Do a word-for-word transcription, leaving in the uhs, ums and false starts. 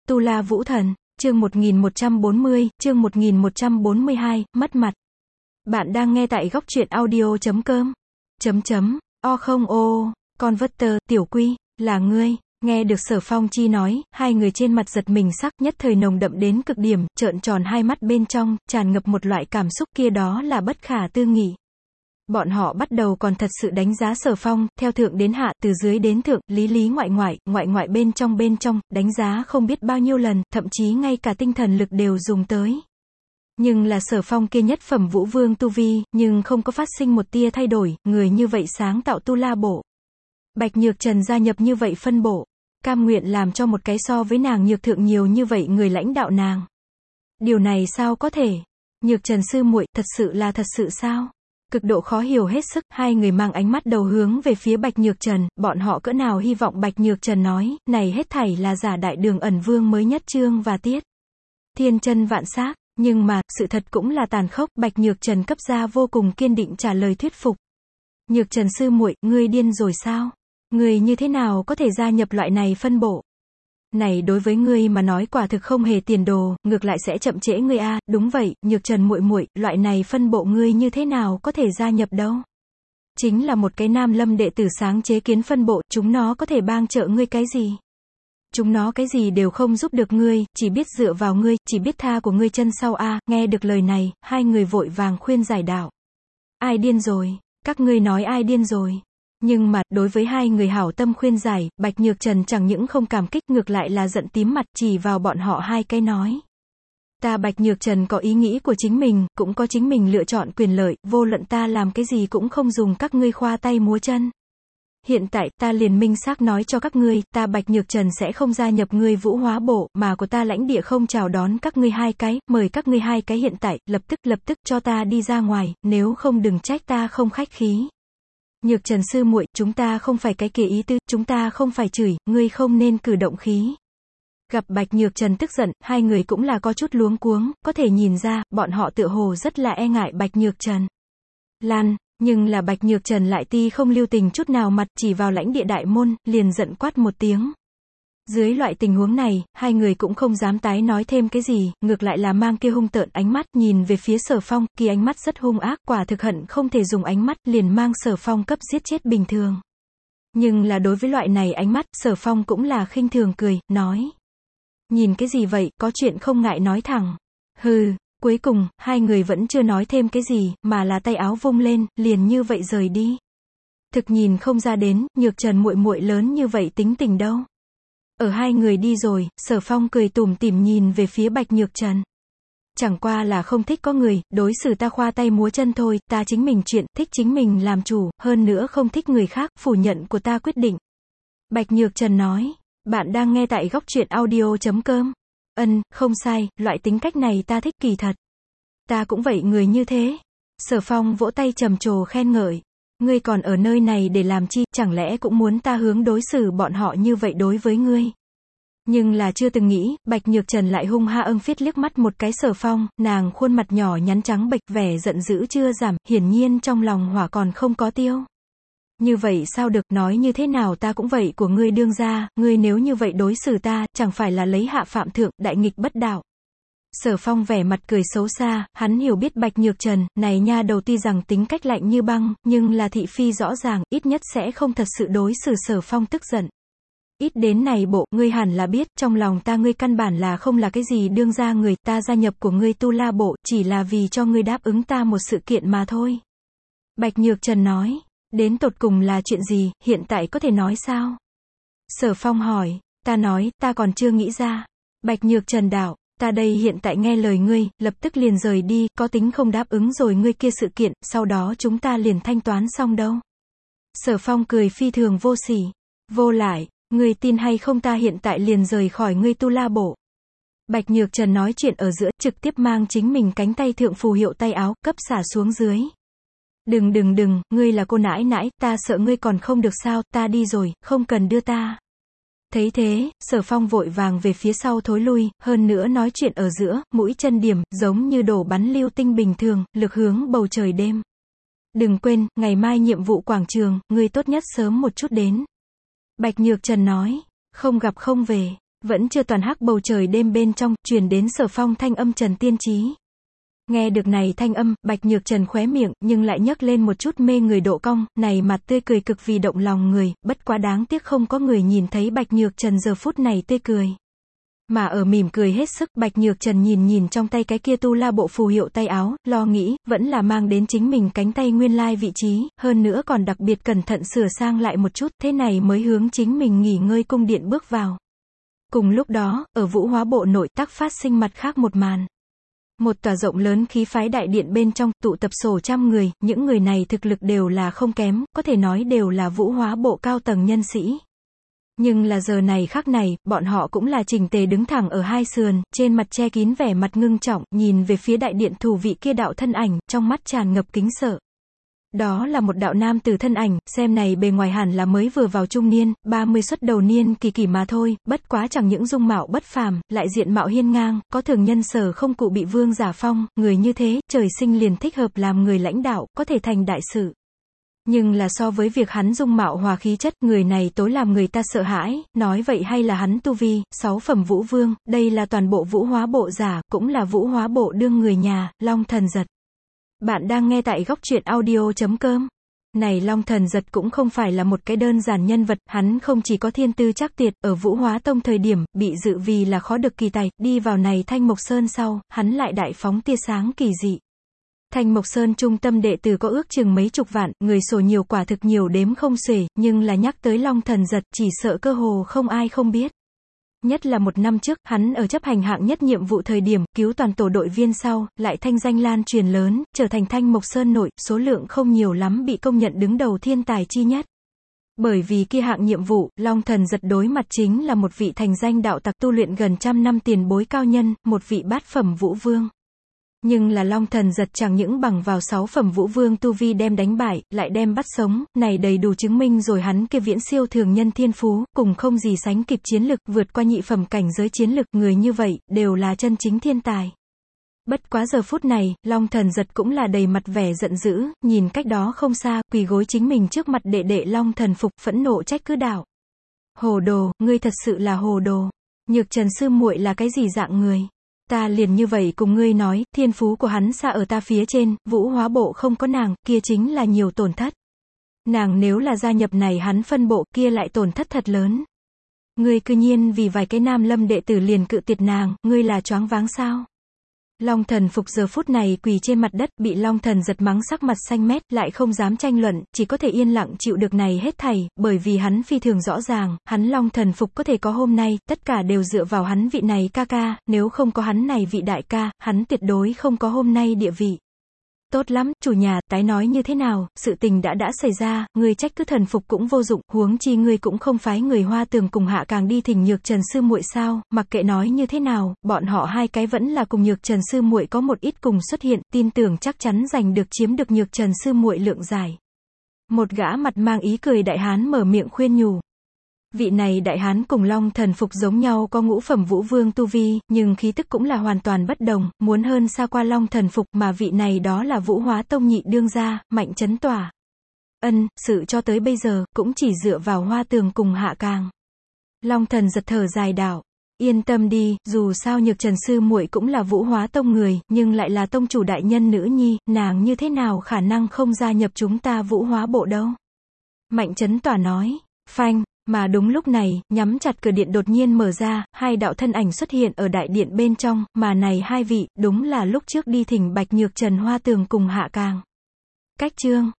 Tu La Vũ Thần, chương một nghìn một trăm bốn mươi, chương một nghìn một trăm bốn mươi hai, mất mặt. Bạn đang nghe tại góc truyện audio chấm com. Chấm chấm, o không ô, con vất tơ, tiểu quy, là ngươi. Nghe được Sở Phong Chi nói, hai người trên mặt giật mình sắc, nhất thời nồng đậm đến cực điểm, trợn tròn hai mắt bên trong, tràn ngập một loại cảm xúc kia, đó là bất khả tư nghị. Bọn họ bắt đầu còn thật sự đánh giá Sở Phong, theo thượng đến hạ, từ dưới đến thượng, lý lý ngoại ngoại, ngoại ngoại bên trong bên trong, đánh giá không biết bao nhiêu lần, thậm chí ngay cả tinh thần lực đều dùng tới. Nhưng là Sở Phong kia nhất phẩm vũ vương tu vi, nhưng không có phát sinh một tia thay đổi, người như vậy sáng tạo tu la bộ. Bạch Nhược Trần gia nhập như vậy phân bộ, cam nguyện làm cho một cái so với nàng nhược thượng nhiều như vậy người lãnh đạo nàng. Điều này sao có thể? Nhược Trần sư muội, thật sự là thật sự sao? Cực độ khó hiểu hết sức, hai người mang ánh mắt đầu hướng về phía Bạch Nhược Trần, bọn họ cỡ nào hy vọng Bạch Nhược Trần nói, này hết thảy là giả đại đường ẩn vương mới nhất chương và tiết. Thiên chân vạn xác, nhưng mà, sự thật cũng là tàn khốc, Bạch Nhược Trần cấp ra vô cùng kiên định trả lời thuyết phục. Nhược Trần sư muội, ngươi điên rồi sao? Ngươi như thế nào có thể gia nhập loại này phân bộ? Này đối với ngươi mà nói quả thực không hề tiền đồ, ngược lại sẽ chậm trễ ngươi a. Đúng vậy, Nhược Trần muội muội, loại này phân bộ ngươi như thế nào có thể gia nhập đâu? Chính là một cái Nam Lâm đệ tử sáng chế kiến phân bộ, chúng nó có thể bang trợ ngươi cái gì? Chúng nó cái gì đều không giúp được ngươi, chỉ biết dựa vào ngươi, chỉ biết tha của ngươi chân sau a. Nghe được lời này, hai người vội vàng khuyên giải đạo. Ai điên rồi? Các ngươi nói ai điên rồi? Nhưng mà, đối với hai người hảo tâm khuyên giải, Bạch Nhược Trần chẳng những không cảm kích, ngược lại là giận tím mặt, chỉ vào bọn họ hai cái nói. Ta Bạch Nhược Trần có ý nghĩ của chính mình, cũng có chính mình lựa chọn quyền lợi, vô luận ta làm cái gì cũng không dùng các ngươi khoa tay múa chân. Hiện tại, ta liền minh xác nói cho các ngươi, ta Bạch Nhược Trần sẽ không gia nhập ngươi Vũ Hóa bộ, mà của ta lãnh địa không chào đón các ngươi hai cái, mời các ngươi hai cái hiện tại, lập tức lập tức cho ta đi ra ngoài, nếu không đừng trách ta không khách khí. Nhược Trần sư muội, chúng ta không phải cái kia ý tư, chúng ta không phải chửi, ngươi không nên cử động khí. Gặp Bạch Nhược Trần tức giận, hai người cũng là có chút luống cuống, có thể nhìn ra, bọn họ tựa hồ rất là e ngại Bạch Nhược Trần. Lan, nhưng là Bạch Nhược Trần lại ti không lưu tình chút nào mặt, chỉ vào lãnh địa đại môn, liền giận quát một tiếng. Dưới loại tình huống này, hai người cũng không dám tái nói thêm cái gì, ngược lại là mang kia hung tợn ánh mắt, nhìn về phía Sở Phong, kia ánh mắt rất hung ác, quả thực hận không thể dùng ánh mắt, liền mang Sở Phong cấp giết chết bình thường. Nhưng là đối với loại này ánh mắt, Sở Phong cũng là khinh thường cười, nói. Nhìn cái gì vậy, có chuyện không ngại nói thẳng. Hừ, cuối cùng, hai người vẫn chưa nói thêm cái gì, mà là tay áo vung lên, liền như vậy rời đi. Thực nhìn không ra đến, Nhược Trần muội muội lớn như vậy tính tình đâu. Ở hai người đi rồi, Sở Phong cười tủm tỉm nhìn về phía Bạch Nhược Trần. Chẳng qua là không thích có người, đối xử ta khoa tay múa chân thôi, ta chính mình chuyện, thích chính mình làm chủ, hơn nữa không thích người khác, phủ nhận của ta quyết định. Bạch Nhược Trần nói, bạn đang nghe tại góc truyện audio chấm com. Ân, không sai, loại tính cách này ta thích kỳ thật. Ta cũng vậy người như thế. Sở Phong vỗ tay trầm trồ khen ngợi. Ngươi còn ở nơi này để làm chi, chẳng lẽ cũng muốn ta hướng đối xử bọn họ như vậy đối với ngươi? Nhưng là chưa từng nghĩ, Bạch Nhược Trần lại hung ha ưng phiết liếc mắt một cái Sở Phong, nàng khuôn mặt nhỏ nhắn trắng bệch, vẻ giận dữ chưa giảm, hiển nhiên trong lòng hỏa còn không có tiêu. Như vậy sao được, nói như thế nào ta cũng vậy của ngươi đương gia, ngươi nếu như vậy đối xử ta, chẳng phải là lấy hạ phạm thượng, đại nghịch bất đạo. Sở Phong vẻ mặt cười xấu xa, hắn hiểu biết Bạch Nhược Trần, này nha đầu tuy rằng tính cách lạnh như băng, nhưng là thị phi rõ ràng, ít nhất sẽ không thật sự đối xử Sở Phong tức giận. Ít đến này bộ, ngươi hẳn là biết, trong lòng ta ngươi căn bản là không là cái gì đương gia người, ta gia nhập của ngươi tu la bộ, chỉ là vì cho ngươi đáp ứng ta một sự kiện mà thôi. Bạch Nhược Trần nói, đến tột cùng là chuyện gì, hiện tại có thể nói sao? Sở Phong hỏi, ta nói, ta còn chưa nghĩ ra. Bạch Nhược Trần đạo. Ta đây hiện tại nghe lời ngươi, lập tức liền rời đi, có tính không đáp ứng rồi ngươi kia sự kiện, sau đó chúng ta liền thanh toán xong đâu. Sở Phong cười phi thường vô sỉ. Vô lại, ngươi tin hay không ta hiện tại liền rời khỏi ngươi tu la bộ. Bạch Nhược Trần nói chuyện ở giữa, trực tiếp mang chính mình cánh tay thượng phù hiệu tay áo, cấp xả xuống dưới. Đừng đừng đừng, ngươi là cô nãi nãi, ta sợ ngươi còn không được sao, ta đi rồi, không cần đưa ta. Thấy thế, Sở Phong vội vàng về phía sau thối lui, hơn nữa nói chuyện ở giữa, mũi chân điểm, giống như đổ bắn lưu tinh bình thường, lực hướng bầu trời đêm. Đừng quên, ngày mai nhiệm vụ quảng trường, ngươi tốt nhất sớm một chút đến. Bạch Nhược Trần nói, không gặp không về. Vẫn chưa toàn hắc bầu trời đêm bên trong, truyền đến Sở Phong thanh âm Trần Tiên Chí. Nghe được này thanh âm, Bạch Nhược Trần khóe miệng, nhưng lại nhấc lên một chút mê người độ cong, này mặt tươi cười cực vì động lòng người, bất quá đáng tiếc không có người nhìn thấy Bạch Nhược Trần giờ phút này tươi cười. Mà ở mỉm cười hết sức, Bạch Nhược Trần nhìn nhìn trong tay cái kia tu la bộ phù hiệu tay áo, lo nghĩ, vẫn là mang đến chính mình cánh tay nguyên lai vị trí, hơn nữa còn đặc biệt cẩn thận sửa sang lại một chút, thế này mới hướng chính mình nghỉ ngơi cung điện bước vào. Cùng lúc đó, ở Vũ Hóa Bộ nội tác phát sinh mặt khác một màn. Một tòa rộng lớn khí phái đại điện bên trong, tụ tập sổ trăm người, những người này thực lực đều là không kém, có thể nói đều là Vũ Hóa Bộ cao tầng nhân sĩ. Nhưng là giờ này khắc này, bọn họ cũng là chỉnh tề đứng thẳng ở hai sườn, trên mặt che kín vẻ mặt ngưng trọng, nhìn về phía đại điện thủ vị kia đạo thân ảnh, trong mắt tràn ngập kính sợ. Đó là một đạo nam tử thân ảnh, xem này bề ngoài hẳn là mới vừa vào trung niên, ba mươi xuất đầu niên kỳ kỳ mà thôi, bất quá chẳng những dung mạo bất phàm, lại diện mạo hiên ngang, có thường nhân sở không cụ bị vương giả phong, người như thế, trời sinh liền thích hợp làm người lãnh đạo, có thể thành đại sự. Nhưng là so với việc hắn dung mạo hòa khí chất, người này tối làm người ta sợ hãi, nói vậy hay là hắn tu vi, sáu phẩm vũ vương, đây là toàn bộ Vũ Hóa Bộ giả, cũng là Vũ Hóa Bộ đương người nhà, Long Thần Giật. Bạn đang nghe tại góc truyện audio chấm com. Này Long Thần Giật cũng không phải là một cái đơn giản nhân vật, hắn không chỉ có thiên tư chắc tuyệt, ở Vũ Hóa Tông thời điểm, bị dự vì là khó được kỳ tài, đi vào này Thanh Mộc Sơn sau, hắn lại đại phóng tia sáng kỳ dị. Thanh Mộc Sơn trung tâm đệ tử có ước chừng mấy chục vạn, người sổ nhiều quả thực nhiều đếm không xuể, nhưng là nhắc tới Long Thần Giật, chỉ sợ cơ hồ không ai không biết. Nhất là một năm trước, hắn ở chấp hành hạng nhất nhiệm vụ thời điểm, cứu toàn tổ đội viên sau, lại thanh danh lan truyền lớn, trở thành Thanh Mộc Sơn nội, số lượng không nhiều lắm bị công nhận đứng đầu thiên tài chi nhất. Bởi vì kia hạng nhiệm vụ, Long Thần Giật đối mặt chính là một vị thành danh đạo tặc tu luyện gần trăm năm tiền bối cao nhân, một vị bát phẩm vũ vương. Nhưng là Long Thần Giật chẳng những bằng vào sáu phẩm vũ vương tu vi đem đánh bại, lại đem bắt sống, này đầy đủ chứng minh rồi hắn kia viễn siêu thường nhân thiên phú, cùng không gì sánh kịp chiến lực, vượt qua nhị phẩm cảnh giới chiến lực, người như vậy, đều là chân chính thiên tài. Bất quá giờ phút này, Long Thần Giật cũng là đầy mặt vẻ giận dữ, nhìn cách đó không xa, quỳ gối chính mình trước mặt đệ đệ Long Thần Phục, phẫn nộ trách cứ đạo. Hồ đồ, ngươi thật sự là hồ đồ. Nhược Trần sư muội là cái gì dạng người? Ta liền như vậy cùng ngươi nói, thiên phú của hắn xa ở ta phía trên, Vũ Hóa Bộ không có nàng, kia chính là nhiều tổn thất. Nàng nếu là gia nhập này hắn phân bộ, kia lại tổn thất thật lớn. Ngươi cư nhiên vì vài cái nam lâm đệ tử liền cự tuyệt nàng, ngươi là choáng váng sao? Long Thần Phục giờ phút này quỳ trên mặt đất, bị Long Thần Giật mắng sắc mặt xanh mét, lại không dám tranh luận, chỉ có thể yên lặng chịu được này hết thảy, bởi vì hắn phi thường rõ ràng, hắn Long Thần Phục có thể có hôm nay, tất cả đều dựa vào hắn vị này ca ca, nếu không có hắn này vị đại ca, hắn tuyệt đối không có hôm nay địa vị. Tốt lắm, chủ nhà, tái nói như thế nào, sự tình đã đã xảy ra, ngươi trách cứ Thần Phục cũng vô dụng, huống chi ngươi cũng không phái người Hoa Tường cùng Hạ Càng đi thỉnh Nhược Trần sư muội sao, mặc kệ nói như thế nào, bọn họ hai cái vẫn là cùng Nhược Trần sư muội có một ít cùng xuất hiện, tin tưởng chắc chắn giành được chiếm được Nhược Trần sư muội lượng giải. Một gã mặt mang ý cười đại hán mở miệng khuyên nhủ. Vị này đại hán cùng Long Thần Phục giống nhau có ngũ phẩm vũ vương tu vi, nhưng khí tức cũng là hoàn toàn bất đồng, muốn hơn xa qua Long Thần Phục, mà vị này đó là Vũ Hóa Tông nhị đương gia, Mạnh Chấn Tỏa. Ân, sự cho tới bây giờ, cũng chỉ dựa vào Hoa Tường cùng Hạ Càng. Long Thần Giật thở dài đạo. Yên tâm đi, dù sao Nhược Trần sư muội cũng là Vũ Hóa Tông người, nhưng lại là tông chủ đại nhân nữ nhi, nàng như thế nào khả năng không gia nhập chúng ta Vũ Hóa Bộ đâu. Mạnh Chấn Tỏa nói. Phanh. Mà đúng lúc này, nhắm chặt cửa điện đột nhiên mở ra, hai đạo thân ảnh xuất hiện ở đại điện bên trong, mà này hai vị, đúng là lúc trước đi thỉnh Bạch Nhược Trần Hoa Tường cùng Hạ Càng. Cách chương